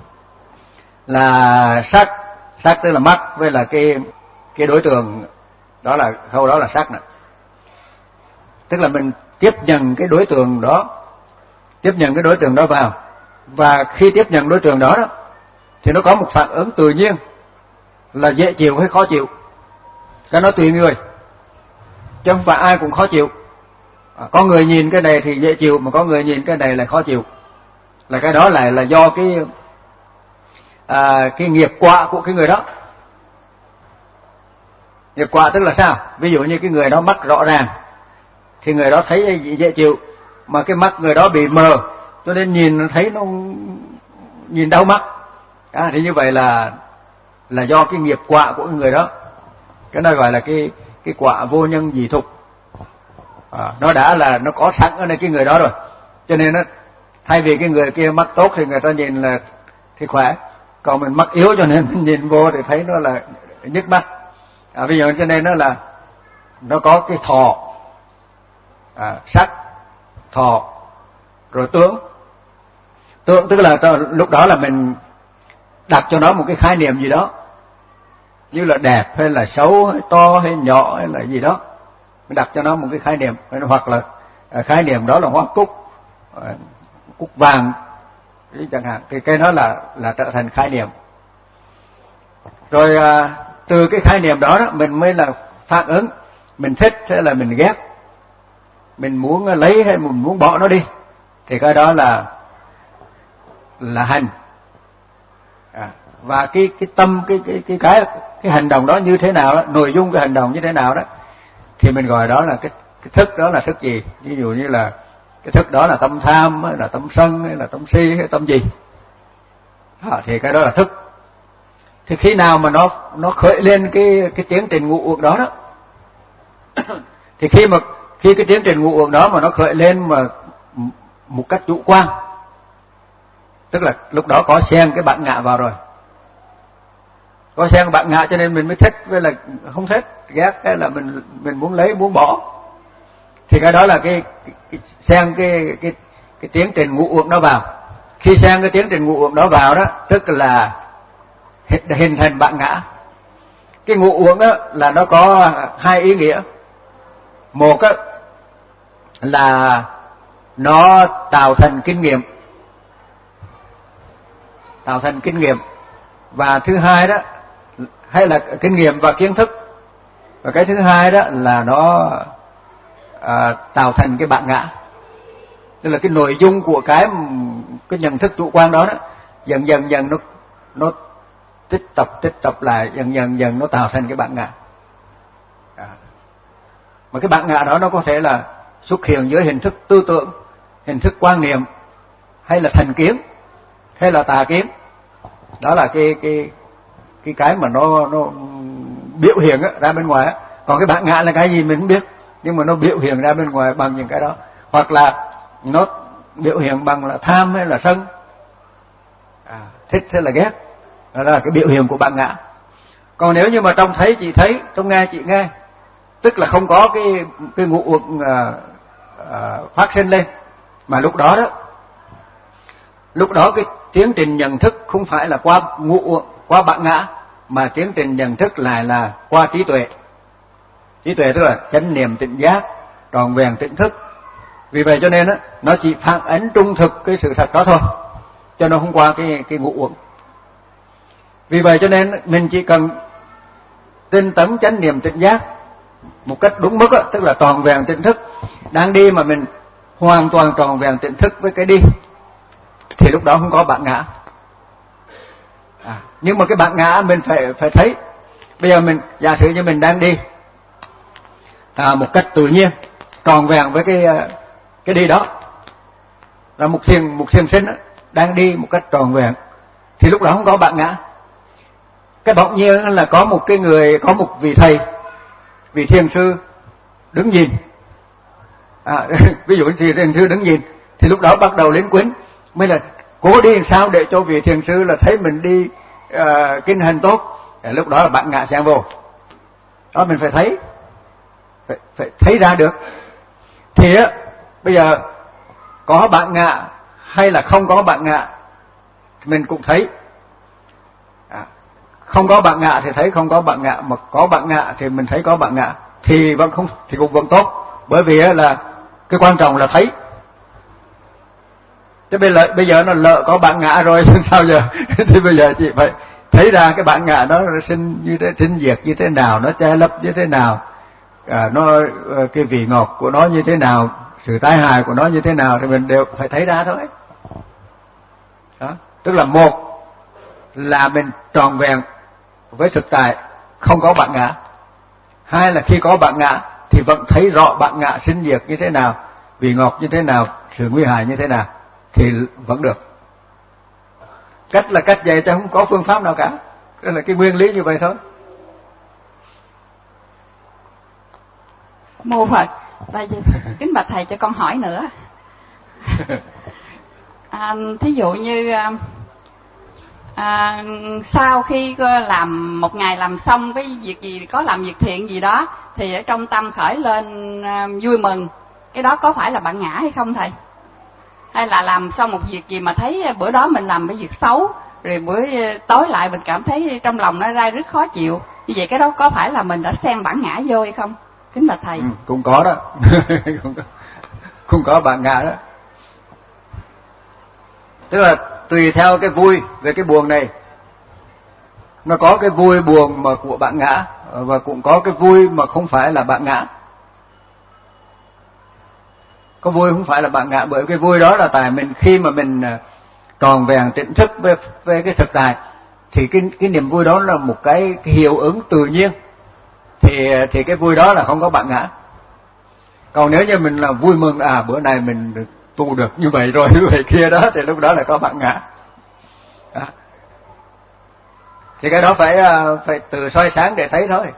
Là sắc, sắc tức là mắt với là cái cái đối tượng đó, là khâu đó là sắc nè. Tức là mình tiếp nhận cái đối tượng đó, tiếp nhận cái đối tượng đó vào, và khi tiếp nhận đối tượng đó đó thì nó có một phản ứng tự nhiên là dễ chịu hay khó chịu. Cái nó tùy người, chứ không phải ai cũng khó chịu. À, có người nhìn cái này thì dễ chịu, mà có người nhìn cái này là khó chịu. Là cái đó lại là do cái à, cái nghiệp quả của cái người đó. Nghiệp quả tức là sao? Ví dụ như cái người đó mắt rõ ràng thì người đó thấy dễ chịu, mà cái mắt người đó bị mờ cho nên nhìn thấy nó nhìn đau mắt. À, thì như vậy là là do cái nghiệp quả của người đó. Cái này gọi là cái cái quả vô nhân dị thục. À, nó đã là nó có sẵn ở đây cái người đó rồi, cho nên nó thay vì cái người kia mắt tốt thì người ta nhìn là thì khỏe, còn mình mắt yếu cho nên mình nhìn vô thì thấy nó là nhức mắt. À, ví dụ cho nên nó là nó có cái thọ, à, sắc, thọ, rồi tướng. Tượng tức là lúc đó là mình đặt cho nó một cái khái niệm gì đó, như là đẹp hay là xấu hay to hay nhỏ hay là gì đó, mình đặt cho nó một cái khái niệm, hoặc là khái niệm đó là hoa cúc, cúc vàng chẳng hạn, cái cái đó là là trở thành khái niệm. Rồi à, từ cái khái niệm đó, đó mình mới là phản ứng, mình thích hay là mình ghét, mình muốn lấy hay mình muốn bỏ nó đi, thì cái đó là là hành. À, và cái cái tâm cái cái cái cái cái hành động đó như thế nào đó, nội dung cái hành động như thế nào đó, thì mình gọi đó là cái, cái thức đó là thức gì. Ví dụ như là cái thức đó là tâm tham hay là tâm sân hay là tâm si hay tâm gì, à, thì cái đó là thức. Thì khi nào mà nó nó khởi lên cái cái tiến trình ngũ uẩn đó đó thì khi mà khi cái tiến trình ngũ uẩn đó mà nó khởi lên mà một cách chủ quan, tức là lúc đó có xen cái bản ngã vào rồi, có xen bản ngã cho nên mình mới thích với là không thích, ghét hay là mình mình muốn lấy muốn bỏ, thì cái đó là cái, cái xen cái cái cái tiến trình ngũ uẩn đó vào. Khi xen cái tiến trình ngũ uẩn đó vào đó, tức là hình thành bản ngã. Cái ngũ uẩn á là nó có hai ý nghĩa. Một á là nó tạo thành kinh nghiệm, tạo thành kinh nghiệm, và thứ hai đó hay là kinh nghiệm và kiến thức, và cái thứ hai đó là nó à, tạo thành cái bản ngã, tức là cái nội dung của cái cái nhận thức chủ quan đó, đó dần dần dần nó nó tích tập tích tập lại, dần dần dần nó tạo thành cái bản ngã. À. Mà cái bản ngã đó nó có thể là xuất hiện dưới hình thức tư tưởng, hình thức quan niệm, hay là thành kiến, hay là tà kiến. Đó là cái cái cái cái mà nó nó biểu hiện ra bên ngoài á. Còn cái bản ngã là cái gì mình không biết, nhưng mà nó biểu hiện ra bên ngoài bằng những cái đó, hoặc là nó biểu hiện bằng là tham hay là sân, à, thích hay là ghét. Đó là cái biểu hiện của bản ngã. Còn nếu như mà trong thấy chị thấy, trong nghe chị nghe, tức là không có cái cái ngũ uẩn à, à, phát sinh lên, mà lúc đó đó lúc đó cái tiến trình nhận thức không phải là qua ngũ uẩn, qua bản ngã, mà tiến trình nhận thức lại là qua trí tuệ. Trí tuệ tức là chánh niệm tỉnh giác, tròn vẹn tỉnh thức. Vì vậy cho nên á, nó chỉ phản ánh trung thực cái sự thật đó thôi, cho nó không qua cái cái ngũ uẩn. Vì vậy cho nên mình chỉ cần tinh tấn chánh niệm tỉnh giác một cách đúng mức á, tức là tròn vẹn tỉnh thức. Đang đi mà mình hoàn toàn tròn vẹn tỉnh thức với cái đi, thì lúc đó không có bản ngã. À, nhưng mà cái bản ngã mình phải phải thấy. Bây giờ mình giả sử như mình đang đi à, một cách tự nhiên, tròn vẹn với cái cái đi đó, là một thiền một thiền sinh đó, đang đi một cách tròn vẹn, thì lúc đó không có bản ngã. Cái bỗng nhiên là có một cái người, có một vị thầy, vị thiền sư đứng nhìn, à, ví dụ thì thiền sư đứng nhìn, thì lúc đó bắt đầu đến quyến, mới là cố đi làm sao để cho vị thiền sư là thấy mình đi uh, kinh hành tốt. Để lúc đó là bản ngã xen vô. Đó mình phải thấy, phải, phải thấy ra được. Thì á, bây giờ có bản ngã hay là không có bản ngã, mình cũng thấy. À, không có bản ngã thì thấy không có bản ngã, mà có bản ngã thì mình thấy có bản ngã, thì vẫn không, thì cũng vẫn tốt. Bởi vì là cái quan trọng là thấy. Chứ bây giờ, bây giờ nó lỡ có bản ngã rồi sao giờ? Thì bây giờ chị phải thấy ra cái bản ngã đó nó sinh như thế, sinh diệt như thế nào, nó che lấp như thế nào, à, nó cái vị ngọt của nó như thế nào, sự tai hại của nó như thế nào, thì mình đều phải thấy ra thôi. Đó, tức là một là mình tròn vẹn với thực tại, không có bản ngã. Hai là khi có bản ngã thì vẫn thấy rõ bản ngã sinh diệt như thế nào, vị ngọt như thế nào, sự nguy hại như thế nào, thì vẫn được. Cách là cách dạy, chứ không có phương pháp nào cả. Đó là cái nguyên lý như vậy thôi. Mô Phật. Tại vì kính bạch thầy cho con hỏi nữa. À, thí dụ như à, sau khi làm một ngày làm xong cái việc gì, có làm việc thiện gì đó, thì ở trong tâm khởi lên à, vui mừng, cái đó có phải là bản ngã hay không thầy? hay là làm xong một việc gì mà thấy bữa đó mình làm cái việc xấu, rồi bữa tối lại mình cảm thấy trong lòng nó rai rất khó chịu, như vậy cái đó có phải là mình đã xen bản ngã vô hay không, kính bạch thầy? Ừ, cũng có đó. cũng, có, cũng có bản ngã đó. Tức là tùy theo cái vui về cái buồn này, nó có cái vui buồn mà của bản ngã, và cũng có cái vui mà không phải là bản ngã. Có vui không phải là bản ngã, bởi cái vui đó là tại mình khi mà mình tròn vẹn tỉnh thức về, về cái thực tại, thì cái cái niềm vui đó là một cái, cái hiệu ứng tự nhiên, thì thì cái vui đó là không có bản ngã. Còn nếu như mình là vui mừng, à bữa nay mình được tu được như vậy rồi, như vậy kia đó, thì lúc đó là có bản ngã. Đó. Thì cái đó phải phải tự soi sáng để thấy thôi.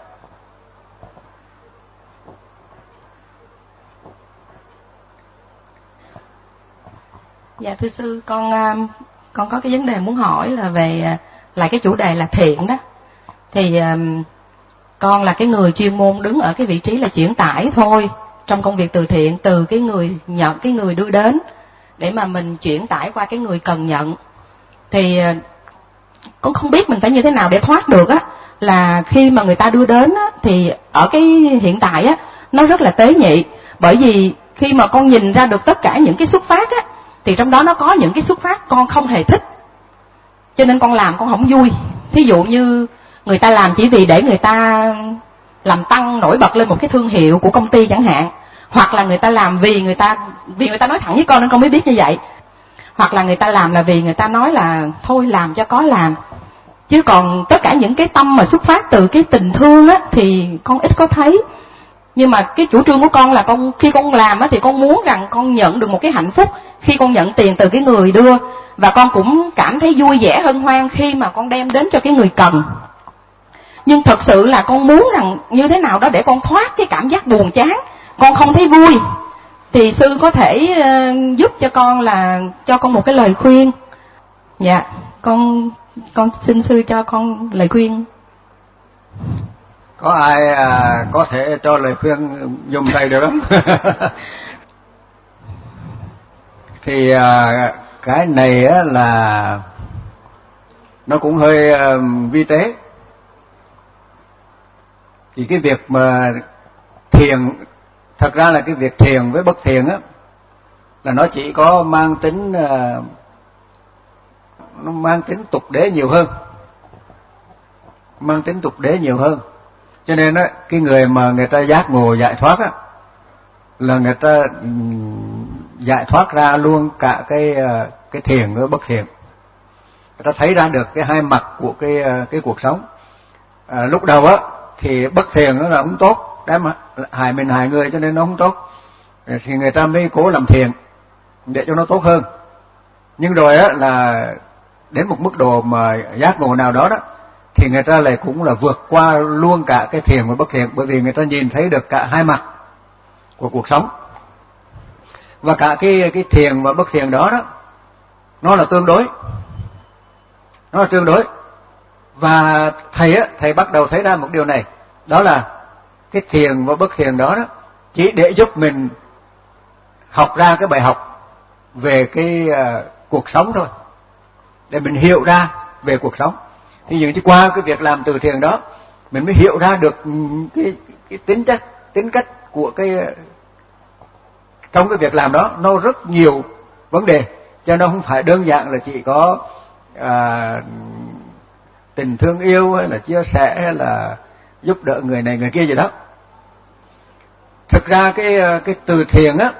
Dạ thưa sư, con con có cái vấn đề muốn hỏi là về lại cái chủ đề là thiện đó. Thì con là cái người chuyên môn đứng ở cái vị trí là chuyển tải thôi trong công việc từ thiện, từ cái người nhận, cái người đưa đến, để mà mình chuyển tải qua cái người cần nhận. Thì con không biết mình phải như thế nào để thoát được á, là khi mà người ta đưa đến á, thì ở cái hiện tại á nó rất là tế nhị, bởi vì khi mà con nhìn ra được tất cả những cái xuất phát á, thì trong đó nó có những cái xuất phát con không hề thích, cho nên con làm con không vui. Thí dụ như người ta làm chỉ vì để người ta làm tăng nổi bật lên một cái thương hiệu của công ty chẳng hạn, hoặc là người ta làm vì người ta vì người ta nói thẳng với con nên con mới biết như vậy, hoặc là người ta làm là vì người ta nói là thôi làm cho có làm. Chứ còn tất cả những cái tâm mà xuất phát từ cái tình thương á thì con ít có thấy. Nhưng mà cái chủ trương của con là con khi con làm á thì con muốn rằng con nhận được một cái hạnh phúc khi con nhận tiền từ cái người đưa, và con cũng cảm thấy vui vẻ hân hoan khi mà con đem đến cho cái người cần. Nhưng thật sự là con muốn rằng như thế nào đó để con thoát cái cảm giác buồn chán, con không thấy vui. Thì sư có thể uh, giúp cho con là cho con một cái lời khuyên. Dạ, con con xin sư cho con lời khuyên. Có ai à, có thể cho lời khuyên dùng tay được không? Thì à, cái này á là nó cũng hơi à, vi tế. Thì cái việc mà thiền, thật ra là cái việc thiền với bất thiền á là nó chỉ có mang tính à, nó mang tính tục đế nhiều hơn, mang tính tục đế nhiều hơn. Cho nên á, cái người mà người ta giác ngộ giải thoát á, là người ta giải thoát ra luôn cả cái cái thiền với bất thiền. Người ta thấy ra được cái hai mặt của cái cái cuộc sống. À, lúc đầu á thì bất thiền nó là không tốt, đấy mà hại mình hại người cho nên nó không tốt. Thì người ta mới cố làm thiền để cho nó tốt hơn. Nhưng rồi á là đến một mức độ mà giác ngộ nào đó đó, thì người ta lại cũng là vượt qua luôn cả cái thiền và bất thiền, bởi vì người ta nhìn thấy được cả hai mặt của cuộc sống. Và cả cái cái thiền và bất thiền đó đó, nó là tương đối, nó là tương đối. Và thầy á, thầy bắt đầu thấy ra một điều này, đó là cái thiền và bất thiền đó đó chỉ để giúp mình học ra cái bài học về cái uh, cuộc sống thôi, để mình hiểu ra về cuộc sống. Thì dường như qua cái việc làm từ thiền đó, mình mới hiểu ra được cái, cái tính chất, tính cách của cái trong cái việc làm đó, nó rất nhiều vấn đề, cho nó không phải đơn giản là chỉ có à, tình thương yêu hay là chia sẻ hay là giúp đỡ người này người kia gì đó. Thực ra cái cái từ thiền á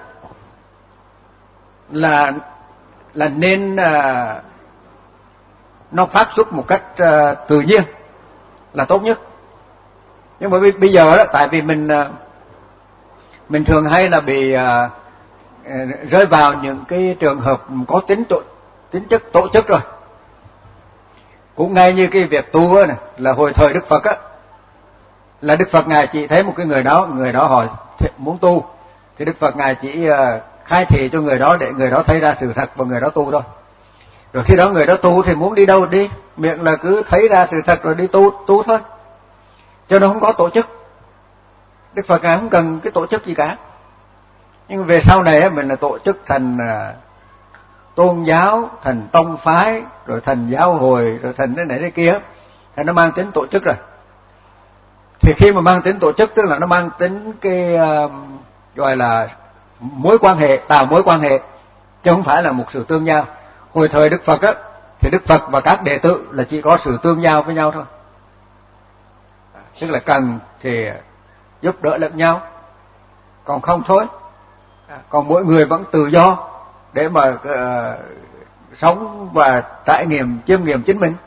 là là nên à, nó phát xuất một cách uh, tự nhiên là tốt nhất. Nhưng mà bây giờ đó, tại vì mình uh, mình thường hay là bị uh, uh, rơi vào những cái trường hợp có tính tổ, tính chất tổ chức rồi. Cũng ngay như cái việc tu á này, là hồi thời Đức Phật á, là Đức Phật ngài chỉ thấy một cái người đó, người đó hỏi muốn tu, thì Đức Phật ngài chỉ uh, khai thị cho người đó để người đó thấy ra sự thật và người đó tu thôi. Rồi khi đó người đó tu thì muốn đi đâu đi, miệng là cứ thấy ra sự thật rồi đi tu tu thôi, cho nó không có tổ chức. Đức Phật ngài không cần cái tổ chức gì cả. Nhưng về sau này mình là tổ chức thành tôn giáo, thành tông phái, rồi thành giáo hội, rồi thành cái này cái kia, thì nó mang tính tổ chức rồi. Thì khi mà mang tính tổ chức tức là nó mang tính cái uh, gọi là mối quan hệ, tạo mối quan hệ, chứ không phải là một sự tương giao. Hồi thời Đức Phật á, thì Đức Phật và các đệ tử là chỉ có sự tương giao với nhau thôi, tức là cần thì giúp đỡ lẫn nhau, còn không thôi. Còn mỗi người vẫn tự do để mà uh, sống và trải nghiệm, chiêm nghiệm chính mình.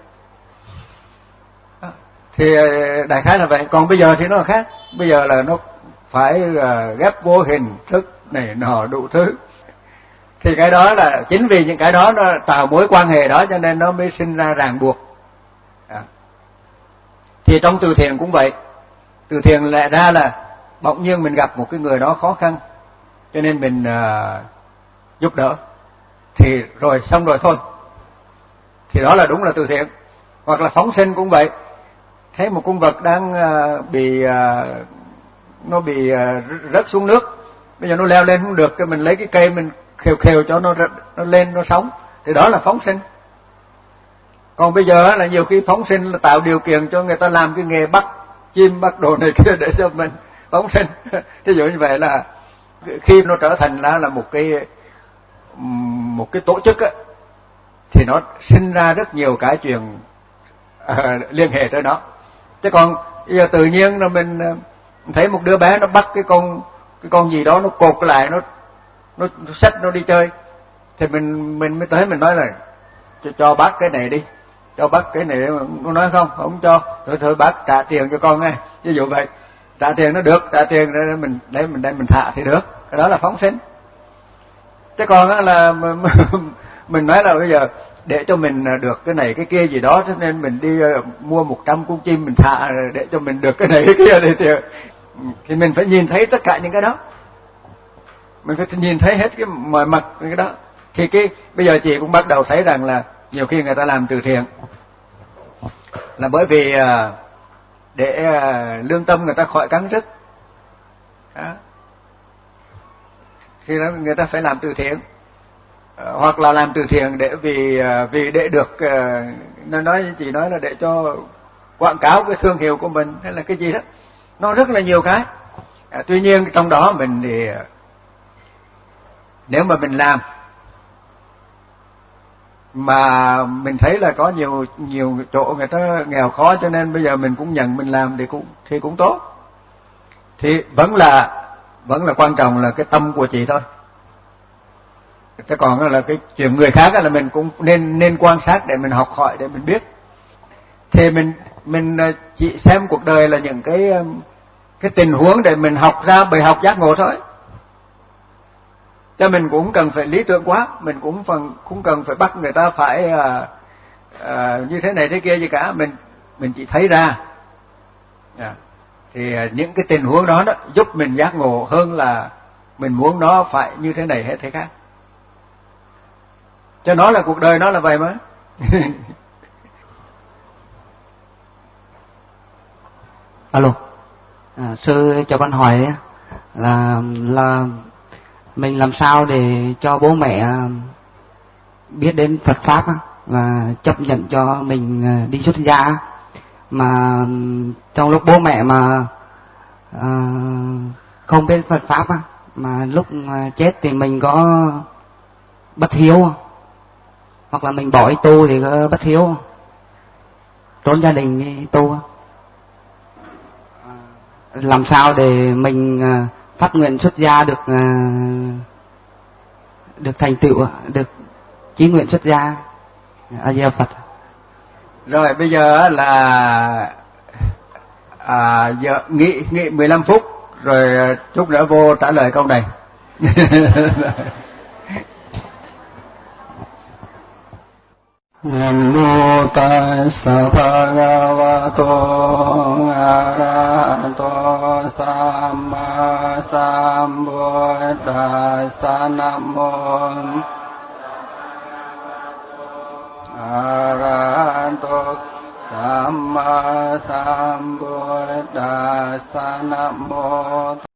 Thì đại khái là vậy. Còn bây giờ thì nó là khác. Bây giờ là nó phải uh, ghép vô hình thức này nọ đủ thứ. Thì cái đó là chính vì những cái đó nó tạo mối quan hệ đó cho nên nó mới sinh ra ràng buộc. À. Thì trong từ thiện cũng vậy. Từ thiện lẽ ra là bỗng nhiên mình gặp một cái người đó khó khăn, cho nên mình uh, giúp đỡ. Thì rồi xong rồi thôi. Thì đó là đúng là từ thiện. Hoặc là phóng sinh cũng vậy. Thấy một con vật đang uh, bị uh, nó bị uh, rớt xuống nước, bây giờ nó leo lên không được, cái mình lấy cái cây mình khều khều cho nó nó lên nó sống, thì đó là phóng sinh. Còn bây giờ là nhiều khi phóng sinh là tạo điều kiện cho người ta làm cái nghề bắt chim bắt đồ này kia để cho mình phóng sinh. Thí dụ như vậy là khi nó trở thành là là một cái một cái tổ chức á, thì nó sinh ra rất nhiều cái chuyện uh, liên hệ tới nó. Chứ còn bây giờ tự nhiên là mình thấy một đứa bé nó bắt cái con cái con gì đó, nó cột lại, nó nó xách nó đi chơi, thì mình mình mới tới mình nói là cho, cho bác cái này đi, cho bác cái này. Nó nói không, không cho. Thôi thôi bác trả tiền cho con nghe, ví dụ vậy. Trả tiền nó được, trả tiền để mình để mình đem mình thả thì được. Cái đó là phóng sinh. Chứ còn là mình nói là bây giờ để cho mình được cái này cái kia gì đó, cho nên mình đi mua một trăm con chim mình thả để cho mình được cái này cái kia thì, thì thì mình phải nhìn thấy tất cả những cái đó, mình phải nhìn thấy hết cái mọi mặt cái đó. Thì cái bây giờ chị cũng bắt đầu thấy rằng là nhiều khi người ta làm từ thiện là bởi vì để lương tâm người ta khỏi cắn rứt đó. Thì đó người ta phải làm từ thiện, hoặc là làm từ thiện để vì vì để được, nó nói chị nói là để cho quảng cáo cái thương hiệu của mình hay là cái gì đó, nó rất là nhiều cái. À, tuy nhiên trong đó mình thì nếu mà mình làm mà mình thấy là có nhiều nhiều chỗ người ta nghèo khó, cho nên bây giờ mình cũng nhận mình làm thì cũng thì cũng tốt. Thì vẫn là vẫn là quan trọng là cái tâm của chị thôi. Chứ còn là cái chuyện người khác là mình cũng nên nên quan sát để mình học hỏi, để mình biết. Thì mình mình chỉ xem cuộc đời là những cái cái tình huống để mình học ra bài học giác ngộ thôi. Cho mình cũng không cần phải lý tưởng quá, mình cũng phần cũng cần phải bắt người ta phải à, à, như thế này thế kia gì cả, mình mình chỉ thấy ra. À, thì những cái tình huống đó đó giúp mình giác ngộ hơn là mình muốn nó phải như thế này hay thế khác. Cho nó là cuộc đời nó là vậy mà. Alo, à, sư cho con hỏi là là mình làm sao để cho bố mẹ biết đến Phật pháp và chấp nhận cho mình đi xuất gia, mà trong lúc bố mẹ mà à, không biết Phật pháp mà lúc chết thì mình có bất hiếu, hoặc là mình bỏ đi tu thì có bất hiếu, trốn gia đình đi tu, làm sao để mình phát nguyện xuất gia được được thành tựu, được chí nguyện xuất gia. A Di Đà Phật. Rồi bây giờ là à, giờ nghỉ nghỉ mười lăm phút rồi chút nữa vô trả lời câu này. Namo tassa bhagavato arahato samma sambuddhassa. Namo arahato samma sambuddhassa. Namo